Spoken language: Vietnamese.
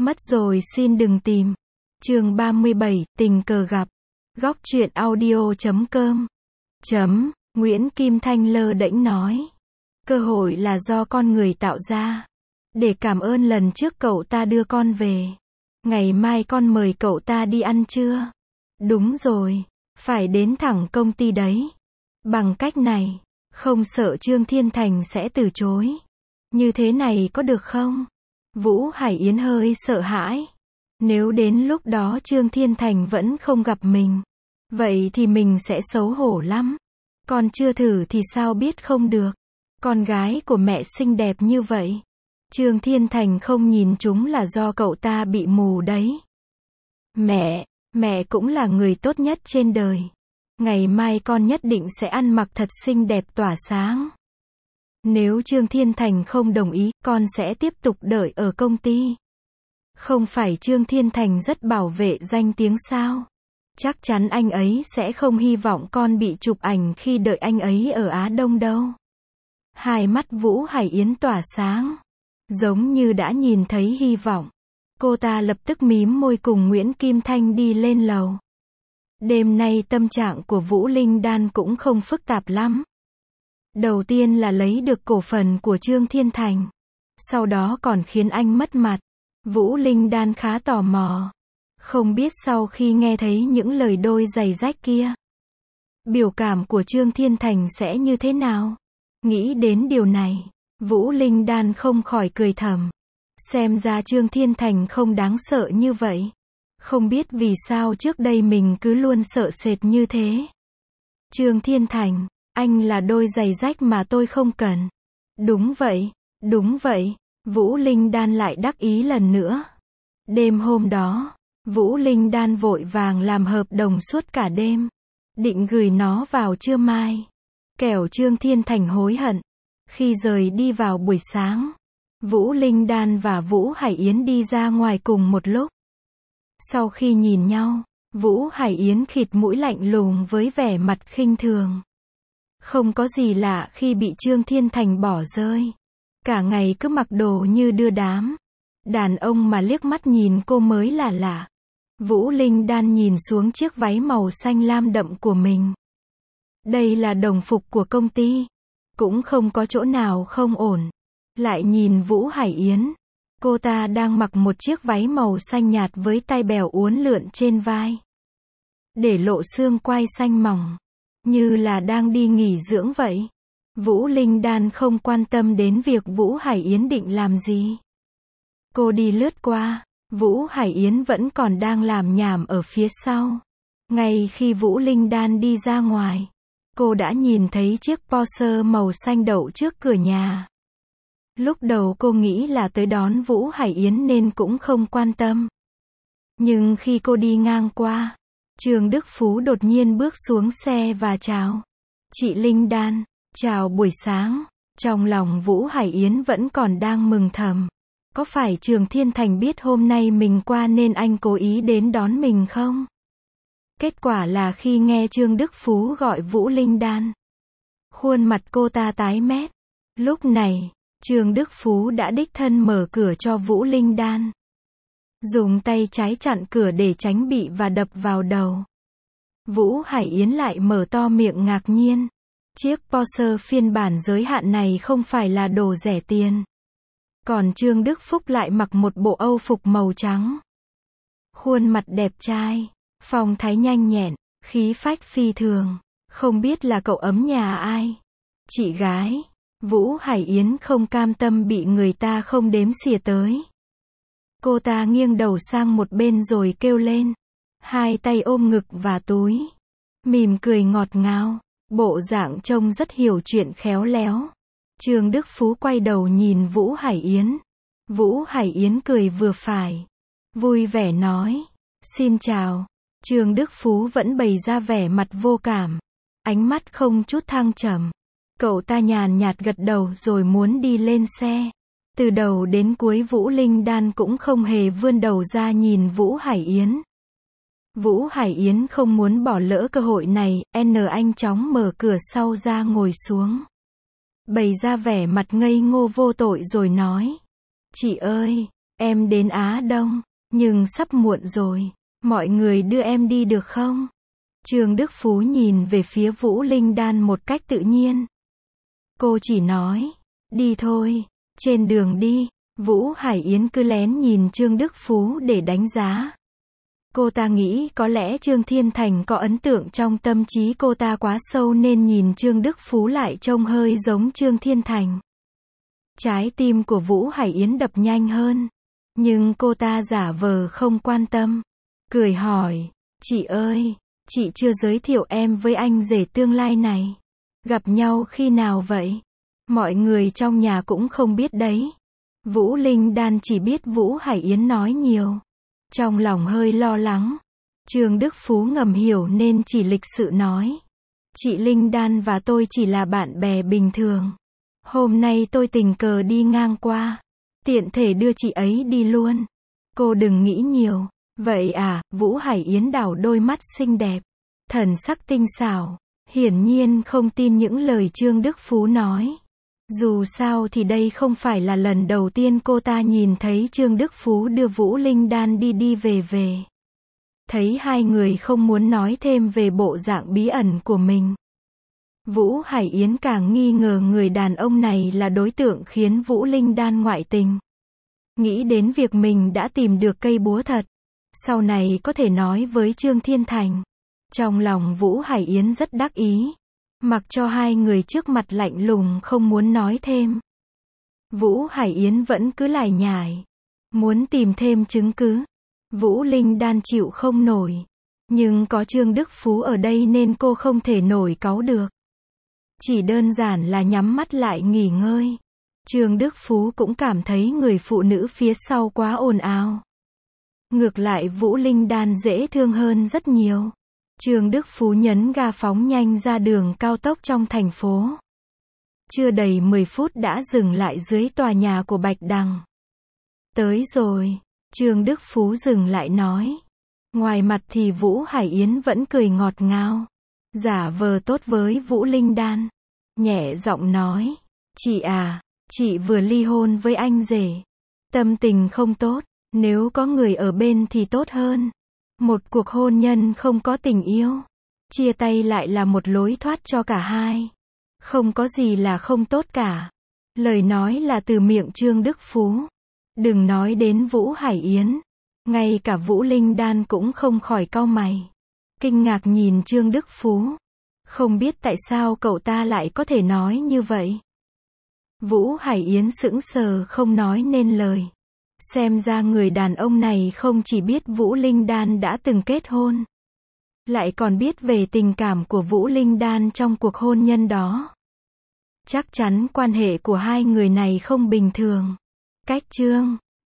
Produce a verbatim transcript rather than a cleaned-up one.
Mất rồi xin đừng tìm. Chương ba mươi bảy, tình cờ gặp. Góc truyện audio chấm com. Chấm, Nguyễn Kim Thanh lơ đễnh nói. Cơ hội là do con người tạo ra. Để cảm ơn lần trước cậu ta đưa con về. Ngày mai con mời cậu ta đi ăn trưa. Đúng rồi, phải đến thẳng công ty đấy. Bằng cách này, không sợ Trương Thiên Thành sẽ từ chối. Như thế này có được không? Vũ Hải Yến hơi sợ hãi. Nếu đến lúc đó Trương Thiên Thành vẫn không gặp mình, vậy thì mình sẽ xấu hổ lắm. Còn chưa thử thì sao biết không được. Con gái của mẹ xinh đẹp như vậy. Trương Thiên Thành không nhìn chúng là do cậu ta bị mù đấy. Mẹ, mẹ cũng là người tốt nhất trên đời. Ngày mai con nhất định sẽ ăn mặc thật xinh đẹp tỏa sáng. Nếu Trương Thiên Thành không đồng ý, con sẽ tiếp tục đợi ở công ty. Không phải Trương Thiên Thành rất bảo vệ danh tiếng sao? Chắc chắn anh ấy sẽ không hy vọng con bị chụp ảnh khi đợi anh ấy ở Á Đông đâu. Hai mắt Vũ Hải Yến tỏa sáng, giống như đã nhìn thấy hy vọng. Cô ta lập tức mím môi cùng Nguyễn Kim Thanh đi lên lầu. Đêm nay tâm trạng của Vũ Linh Đan cũng không phức tạp lắm. Đầu tiên là lấy được cổ phần của Trương Thiên Thành. Sau đó còn khiến anh mất mặt. Vũ Linh Đan khá tò mò. Không biết sau khi nghe thấy những lời đôi giày rách kia, biểu cảm của Trương Thiên Thành sẽ như thế nào? Nghĩ đến điều này, Vũ Linh Đan không khỏi cười thầm. Xem ra Trương Thiên Thành không đáng sợ như vậy. Không biết vì sao trước đây mình cứ luôn sợ sệt như thế. Trương Thiên Thành, anh là đôi giày rách mà tôi không cần. Đúng vậy, đúng vậy. Vũ Linh Đan lại đắc ý lần nữa. Đêm hôm đó, Vũ Linh Đan vội vàng làm hợp đồng suốt cả đêm. Định gửi nó vào trưa mai. Kẻo Trương Thiên Thành hối hận. Khi rời đi vào buổi sáng, Vũ Linh Đan và Vũ Hải Yến đi ra ngoài cùng một lúc. Sau khi nhìn nhau, Vũ Hải Yến khịt mũi lạnh lùng với vẻ mặt khinh thường. Không có gì lạ khi bị Trương Thiên Thành bỏ rơi. Cả ngày cứ mặc đồ như đưa đám. Đàn ông mà liếc mắt nhìn cô mới là lạ. Vũ Linh Đan nhìn xuống chiếc váy màu xanh lam đậm của mình. Đây là đồng phục của công ty. Cũng không có chỗ nào không ổn. Lại nhìn Vũ Hải Yến. Cô ta đang mặc một chiếc váy màu xanh nhạt với tai bèo uốn lượn trên vai. Để lộ xương quai xanh mỏng. Như là đang đi nghỉ dưỡng vậy. Vũ Linh Đan không quan tâm đến việc Vũ Hải Yến định làm gì. Cô đi lướt qua, Vũ Hải Yến vẫn còn đang làm nhảm ở phía sau. Ngay khi Vũ Linh Đan đi ra ngoài, cô đã nhìn thấy chiếc Porsche màu xanh đậu trước cửa nhà. Lúc đầu cô nghĩ là tới đón Vũ Hải Yến nên cũng không quan tâm. Nhưng khi cô đi ngang qua, Trương Đức Phú đột nhiên bước xuống xe và chào. Chị Linh Đan, chào buổi sáng. Trong lòng Vũ Hải Yến vẫn còn đang mừng thầm. Có phải Trương Thiên Thành biết hôm nay mình qua nên anh cố ý đến đón mình không? Kết quả là khi nghe Trương Đức Phú gọi Vũ Linh Đan, khuôn mặt cô ta tái mét. Lúc này, Trương Đức Phú đã đích thân mở cửa cho Vũ Linh Đan. Dùng tay trái chặn cửa để tránh bị và đập vào đầu. Vũ Hải Yến lại mở to miệng ngạc nhiên. Chiếc Porsche phiên bản giới hạn này không phải là đồ rẻ tiền. Còn Trương Đức Phúc lại mặc một bộ âu phục màu trắng. Khuôn mặt đẹp trai, phong thái nhanh nhẹn, khí phách phi thường. Không biết là cậu ấm nhà ai? Chị gái. Vũ Hải Yến không cam tâm bị người ta không đếm xỉa tới. Cô ta nghiêng đầu sang một bên rồi kêu lên. Hai tay ôm ngực và túi. Mỉm cười ngọt ngào. Bộ dạng trông rất hiểu chuyện khéo léo. Trương Đức Phú quay đầu nhìn Vũ Hải Yến. Vũ Hải Yến cười vừa phải. Vui vẻ nói. Xin chào. Trương Đức Phú vẫn bày ra vẻ mặt vô cảm. Ánh mắt không chút thăng trầm. Cậu ta nhàn nhạt gật đầu rồi muốn đi lên xe. Từ đầu đến cuối Vũ Linh Đan cũng không hề vươn đầu ra nhìn Vũ Hải Yến. Vũ Hải Yến không muốn bỏ lỡ cơ hội này, N anh chóng mở cửa sau ra ngồi xuống. Bày ra vẻ mặt ngây ngô vô tội rồi nói. Chị ơi, Em đến Á Đông, nhưng sắp muộn rồi. Mọi người đưa em đi được không? Trương Đức Phú nhìn về phía Vũ Linh Đan một cách tự nhiên. Cô chỉ nói, đi thôi, trên đường đi. Vũ Hải Yến cứ lén nhìn Trương Đức Phú để đánh giá. Cô ta nghĩ có lẽ Trương Thiên Thành có ấn tượng trong tâm trí cô ta quá sâu nên nhìn Trương Đức Phú lại trông hơi giống Trương Thiên Thành. Trái tim của Vũ Hải Yến đập nhanh hơn. Nhưng cô ta giả vờ không quan tâm. Cười hỏi, chị ơi, chị chưa giới thiệu em với anh rể tương lai này. Gặp nhau khi nào vậy? Mọi người trong nhà cũng không biết đấy. Vũ Linh Đan chỉ biết Vũ Hải Yến nói nhiều. Trong lòng hơi lo lắng. Trương Đức Phú ngầm hiểu nên chỉ lịch sự nói. Chị Linh Đan và tôi chỉ là bạn bè bình thường. Hôm nay tôi tình cờ đi ngang qua. Tiện thể đưa chị ấy đi luôn. Cô đừng nghĩ nhiều. Vậy à, Vũ Hải Yến đảo đôi mắt xinh đẹp. Thần sắc tinh xảo. Hiển nhiên không tin những lời Trương Đức Phú nói. Dù sao thì đây không phải là lần đầu tiên cô ta nhìn thấy Trương Đức Phú đưa Vũ Linh Đan đi đi về về. Thấy hai người không muốn nói thêm về bộ dạng bí ẩn của mình. Vũ Hải Yến càng nghi ngờ người đàn ông này là đối tượng khiến Vũ Linh Đan ngoại tình. Nghĩ đến việc mình đã tìm được cây búa thật. Sau này có thể nói với Trương Thiên Thành. Trong lòng Vũ Hải Yến rất đắc ý. Mặc cho hai người trước mặt lạnh lùng không muốn nói thêm. Vũ Hải Yến vẫn cứ lải nhải. Muốn tìm thêm chứng cứ. Vũ Linh Đan chịu không nổi. Nhưng có Trương Đức Phú ở đây nên cô không thể nổi cáu được. Chỉ đơn giản là nhắm mắt lại nghỉ ngơi. Trương Đức Phú cũng cảm thấy người phụ nữ phía sau quá ồn ào. Ngược lại Vũ Linh Đan dễ thương hơn rất nhiều. Trương Đức Phú nhấn ga phóng nhanh ra đường cao tốc trong thành phố. Chưa đầy mười phút đã dừng lại dưới tòa nhà của Bạch Đằng. Tới rồi, Trương Đức Phú dừng lại nói. Ngoài mặt thì Vũ Hải Yến vẫn cười ngọt ngào. Giả vờ tốt với Vũ Linh Đan. Nhẹ giọng nói. Chị à, chị vừa ly hôn với anh rể. Tâm tình không tốt, nếu có người ở bên thì tốt hơn. Một cuộc hôn nhân không có tình yêu. Chia tay lại là một lối thoát cho cả hai. Không có gì là không tốt cả. Lời nói là từ miệng Trương Đức Phú. Đừng nói đến Vũ Hải Yến. Ngay cả Vũ Linh Đan cũng không khỏi cau mày. Kinh ngạc nhìn Trương Đức Phú. Không biết tại sao cậu ta lại có thể nói như vậy. Vũ Hải Yến sững sờ không nói nên lời. Xem ra người đàn ông này không chỉ biết Vũ Linh Đan đã từng kết hôn. Lại còn biết về tình cảm của Vũ Linh Đan trong cuộc hôn nhân đó. Chắc chắn quan hệ của hai người này không bình thường. Cách chương